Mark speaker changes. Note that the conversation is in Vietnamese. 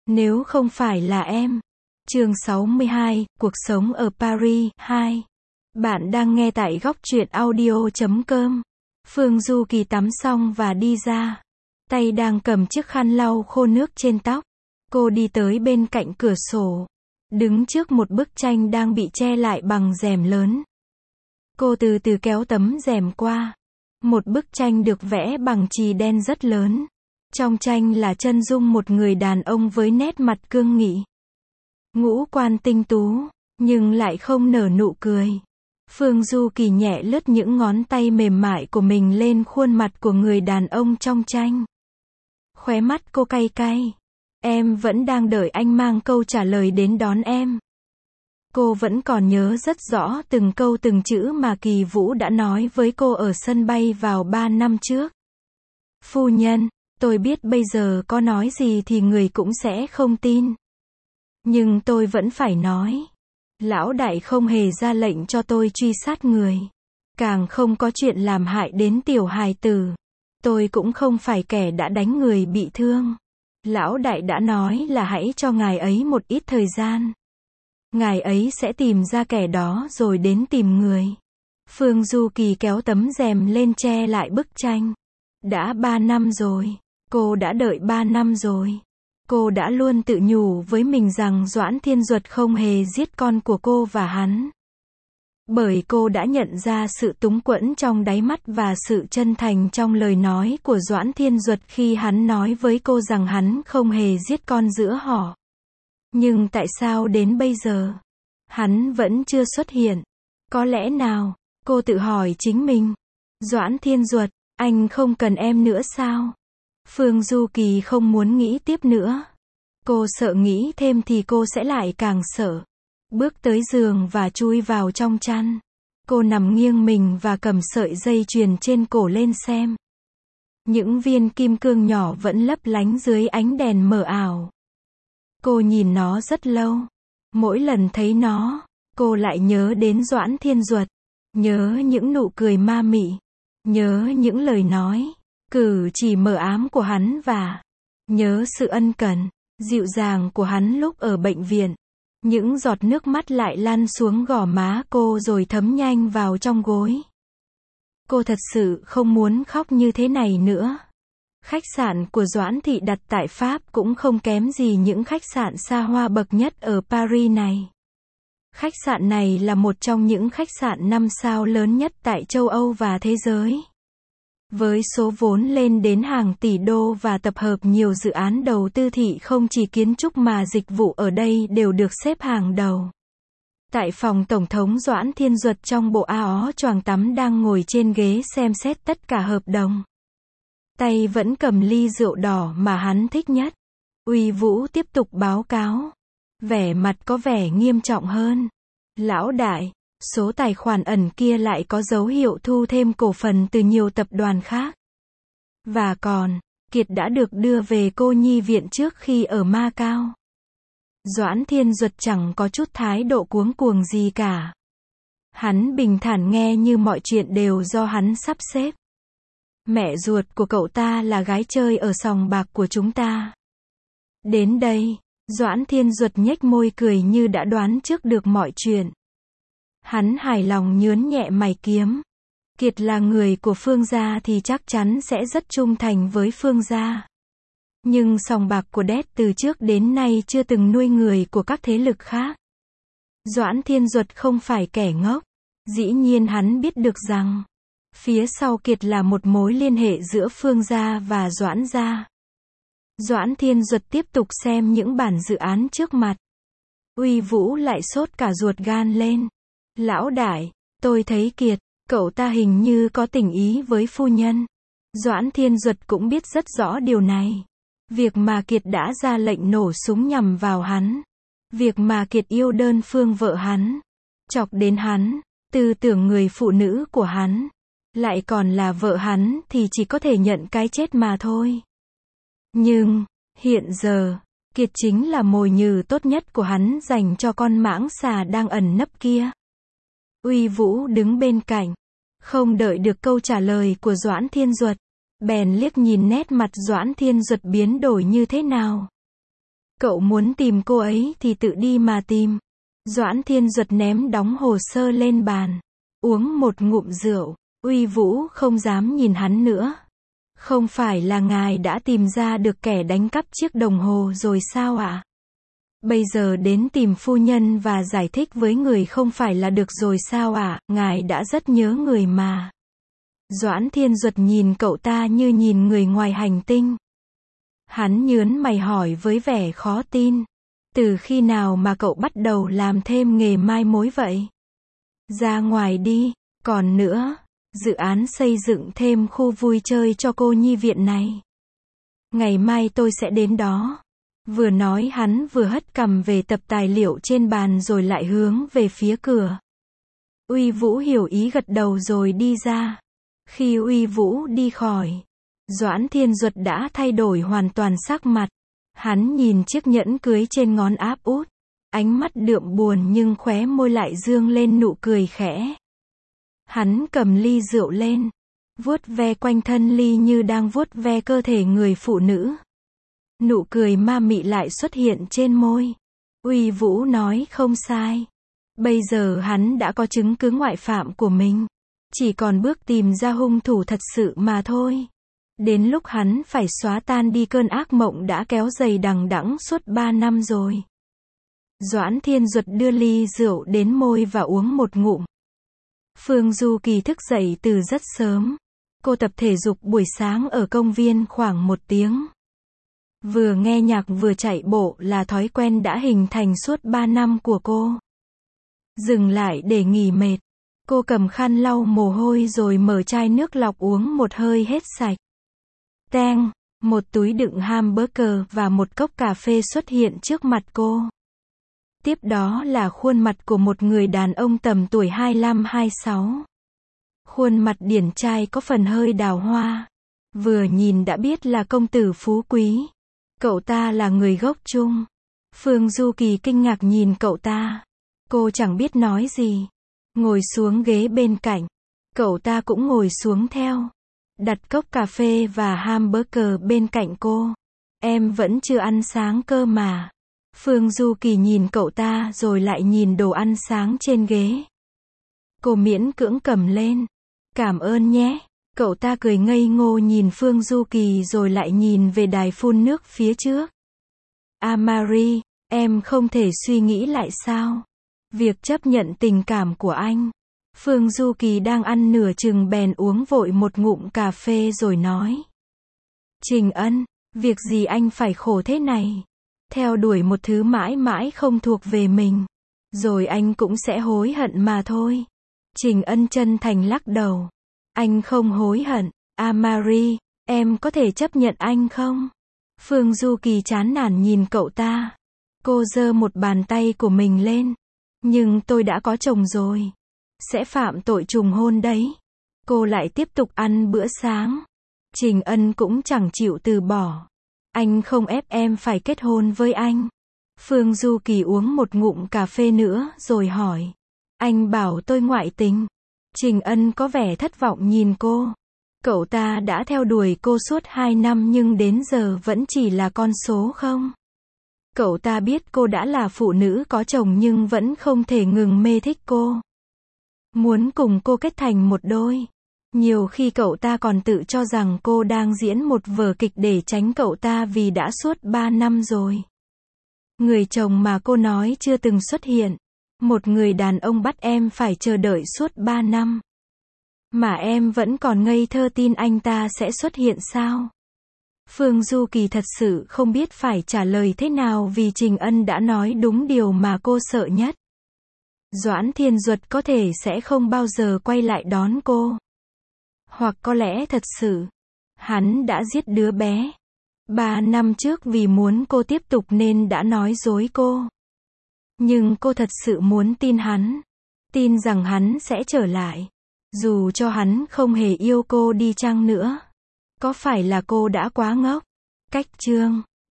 Speaker 1: Nếu không phải là em. Chương 62, Cuộc sống ở Paris 2. Bạn đang nghe tại góc truyện audio.com. Phương Du Kỳ tắm xong và đi ra. Tay đang cầm chiếc khăn lau khô nước trên tóc. Cô đi tới bên cạnh cửa sổ. Đứng trước một bức tranh đang bị che lại bằng rèm lớn. Cô từ từ kéo tấm rèm qua. Một bức tranh được vẽ bằng chì đen rất lớn. Trong tranh là chân dung một người đàn ông với nét mặt cương nghị. Ngũ quan tinh tú, nhưng lại không nở nụ cười. Phương Du Kỳ nhẹ lướt những ngón tay mềm mại của mình lên khuôn mặt của người đàn ông trong tranh. Khóe mắt cô cay cay. Em vẫn đang đợi anh mang câu trả lời đến đón em. Cô vẫn còn nhớ rất rõ từng câu từng chữ mà Kỳ Vũ đã nói với cô ở sân bay vào 3 năm trước. Phu nhân, tôi biết bây giờ có nói gì thì người cũng sẽ không tin. Nhưng tôi vẫn phải nói. Lão đại không hề ra lệnh cho tôi truy sát người. Càng không có chuyện làm hại đến tiểu hài tử. Tôi cũng không phải kẻ đã đánh người bị thương. Lão đại đã nói là hãy cho ngài ấy một ít thời gian. Ngài ấy sẽ tìm ra kẻ đó rồi đến tìm người. Phương Du Kỳ kéo tấm rèm lên che lại bức tranh. Đã 3 năm rồi. Cô đã đợi 3 năm rồi. Cô đã luôn tự nhủ với mình rằng Doãn Thiên Duật không hề giết con của cô và hắn. Bởi cô đã nhận ra sự túng quẫn trong đáy mắt và sự chân thành trong lời nói của Doãn Thiên Duật khi hắn nói với cô rằng hắn không hề giết con giữa họ. Nhưng tại sao đến bây giờ, hắn vẫn chưa xuất hiện? Có lẽ nào, cô tự hỏi chính mình. Doãn Thiên Duật, anh không cần em nữa sao? Phương Du Kỳ không muốn nghĩ tiếp nữa. Cô sợ nghĩ thêm thì cô sẽ lại càng sợ. Bước tới giường và chui vào trong chăn. Cô nằm nghiêng mình và cầm sợi dây chuyền trên cổ lên xem. Những viên kim cương nhỏ vẫn lấp lánh dưới ánh đèn mờ ảo. Cô nhìn nó rất lâu. Mỗi lần thấy nó, cô lại nhớ đến Doãn Thiên Duật. Nhớ những nụ cười ma mị. Nhớ những lời nói, cử chỉ mờ ám của hắn và nhớ sự ân cần, dịu dàng của hắn lúc ở bệnh viện. Những giọt nước mắt lại lăn xuống gò má cô rồi thấm nhanh vào trong gối. Cô thật sự không muốn khóc như thế này nữa. Khách sạn của Doãn Thị đặt tại Pháp cũng không kém gì những khách sạn xa hoa bậc nhất ở Paris này. Khách sạn này là một trong những khách sạn 5 sao lớn nhất tại châu Âu và thế giới. Với số vốn lên đến hàng tỷ đô và tập hợp nhiều dự án đầu tư thì không chỉ kiến trúc mà dịch vụ ở đây đều được xếp hàng đầu. Tại phòng Tổng thống Doãn Thiên Duật trong bộ áo choàng tắm đang ngồi trên ghế xem xét tất cả hợp đồng. Tay vẫn cầm ly rượu đỏ mà hắn thích nhất. Uy Vũ tiếp tục báo cáo. Vẻ mặt có vẻ nghiêm trọng hơn. Lão đại, số tài khoản ẩn kia lại có dấu hiệu thu thêm cổ phần từ nhiều tập đoàn khác. Và còn, Kiệt đã được đưa về cô nhi viện trước khi ở Macau. Doãn Thiên Duật chẳng có chút thái độ cuống cuồng gì cả. Hắn bình thản nghe như mọi chuyện đều do hắn sắp xếp. Mẹ ruột của cậu ta là gái chơi ở sòng bạc của chúng ta. Đến đây, Doãn Thiên Duật nhếch môi cười như đã đoán trước được mọi chuyện. Hắn hài lòng nhướn nhẹ mày kiếm. Kiệt là người của Phương gia thì chắc chắn sẽ rất trung thành với Phương gia. Nhưng sòng bạc của Đét từ trước đến nay chưa từng nuôi người của các thế lực khác. Doãn Thiên Duật không phải kẻ ngốc. Dĩ nhiên hắn biết được rằng phía sau Kiệt là một mối liên hệ giữa Phương gia và Doãn gia. Doãn Thiên Duật tiếp tục xem những bản dự án trước mặt. Uy Vũ lại sốt cả ruột gan lên. Lão đại, tôi thấy Kiệt, cậu ta hình như có tình ý với phu nhân. Doãn Thiên Duật cũng biết rất rõ điều này. Việc mà Kiệt đã ra lệnh nổ súng nhằm vào hắn. Việc mà Kiệt yêu đơn phương vợ hắn. Chọc đến hắn, tư tưởng người phụ nữ của hắn. Lại còn là vợ hắn thì chỉ có thể nhận cái chết mà thôi. Nhưng, hiện giờ, Kiệt chính là mồi nhử tốt nhất của hắn dành cho con mãng xà đang ẩn nấp kia. Uy Vũ đứng bên cạnh, không đợi được câu trả lời của Doãn Thiên Duật, bèn liếc nhìn nét mặt Doãn Thiên Duật biến đổi như thế nào. Cậu muốn tìm cô ấy thì tự đi mà tìm. Doãn Thiên Duật ném đóng hồ sơ lên bàn. Uống một ngụm rượu. Uy Vũ không dám nhìn hắn nữa. Không phải là ngài đã tìm ra được kẻ đánh cắp chiếc đồng hồ rồi sao ạ? Bây giờ đến tìm phu nhân và giải thích với người không phải là được rồi sao ạ? Ngài đã rất nhớ người mà. Doãn Thiên Duật nhìn cậu ta như nhìn người ngoài hành tinh. Hắn nhớn mày hỏi với vẻ khó tin. Từ khi nào mà cậu bắt đầu làm thêm nghề mai mối vậy? Ra ngoài đi. Còn nữa, dự án xây dựng thêm khu vui chơi cho cô nhi viện này. Ngày mai tôi sẽ đến đó. Vừa nói hắn vừa hất cằm về tập tài liệu trên bàn rồi lại hướng về phía cửa. Uy Vũ hiểu ý gật đầu rồi đi ra. Khi Uy Vũ đi khỏi, Doãn Thiên Duật đã thay đổi hoàn toàn sắc mặt. Hắn nhìn chiếc nhẫn cưới trên ngón áp út. Ánh mắt đượm buồn nhưng khóe môi lại dương lên nụ cười khẽ. Hắn cầm ly rượu lên, vuốt ve quanh thân ly như đang vuốt ve cơ thể người phụ nữ. Nụ cười ma mị lại xuất hiện trên môi. Uy Vũ nói không sai. Bây giờ hắn đã có chứng cứ ngoại phạm của mình. Chỉ còn bước tìm ra hung thủ thật sự mà thôi. Đến lúc hắn phải xóa tan đi cơn ác mộng đã kéo dày đằng đẵng suốt 3 năm rồi. Doãn Thiên Duật đưa ly rượu đến môi và uống một ngụm. Phương Du Kỳ thức dậy từ rất sớm. Cô tập thể dục buổi sáng ở công viên khoảng 1 tiếng. Vừa nghe nhạc vừa chạy bộ là thói quen đã hình thành suốt 3 năm của cô. Dừng lại để nghỉ mệt. Cô cầm khăn lau mồ hôi rồi mở chai nước lọc uống một hơi hết sạch. Teng, một túi đựng hamburger và một cốc cà phê xuất hiện trước mặt cô. Tiếp đó là khuôn mặt của một người đàn ông tầm tuổi 25-26. Khuôn mặt điển trai có phần hơi đào hoa. Vừa nhìn đã biết là công tử phú quý. Cậu ta là người gốc Trung. Phương Du Kỳ kinh ngạc nhìn cậu ta. Cô chẳng biết nói gì. Ngồi xuống ghế bên cạnh. Cậu ta cũng ngồi xuống theo. Đặt cốc cà phê và hamburger bên cạnh cô. Em vẫn chưa ăn sáng cơ mà. Phương Du Kỳ nhìn cậu ta rồi lại nhìn đồ ăn sáng trên ghế. Cô miễn cưỡng cầm lên. Cảm ơn nhé. Cậu ta cười ngây ngô nhìn Phương Du Kỳ rồi lại nhìn về đài phun nước phía trước. Marie, em không thể suy nghĩ lại sao? Việc chấp nhận tình cảm của anh. Phương Du Kỳ đang ăn nửa chừng bèn uống vội một ngụm cà phê rồi nói. Trình Ân, việc gì anh phải khổ thế này? Theo đuổi một thứ mãi mãi không thuộc về mình. Rồi anh cũng sẽ hối hận mà thôi. Trình Ân chân thành lắc đầu. Anh không hối hận. Marie, em có thể chấp nhận anh không? Phương Du Kỳ chán nản nhìn cậu ta. Cô giơ một bàn tay của mình lên. Nhưng tôi đã có chồng rồi. Sẽ phạm tội trùng hôn đấy. Cô lại tiếp tục ăn bữa sáng. Trình Ân cũng chẳng chịu từ bỏ. Anh không ép em phải kết hôn với anh. Phương Du Kỳ uống một ngụm cà phê nữa rồi hỏi. Anh bảo tôi ngoại tình. Trình Ân có vẻ thất vọng nhìn cô. Cậu ta đã theo đuổi cô suốt 2 năm nhưng đến giờ vẫn chỉ là con số không. Cậu ta biết cô đã là phụ nữ có chồng nhưng vẫn không thể ngừng mê thích cô. Muốn cùng cô kết thành một đôi. Nhiều khi cậu ta còn tự cho rằng cô đang diễn một vở kịch để tránh cậu ta vì đã suốt 3 năm rồi. Người chồng mà cô nói chưa từng xuất hiện. Một người đàn ông bắt em phải chờ đợi suốt 3 năm. Mà em vẫn còn ngây thơ tin anh ta sẽ xuất hiện sao? Phương Du Kỳ thật sự không biết phải trả lời thế nào vì Trình Ân đã nói đúng điều mà cô sợ nhất. Doãn Thiên Duật có thể sẽ không bao giờ quay lại đón cô. Hoặc có lẽ thật sự, hắn đã giết đứa bé. 3 năm trước vì muốn cô tiếp tục nên đã nói dối cô. Nhưng cô thật sự muốn tin hắn. Tin rằng hắn sẽ trở lại. Dù cho hắn không hề yêu cô đi chăng nữa. Có phải là cô đã quá ngốc? Cách chương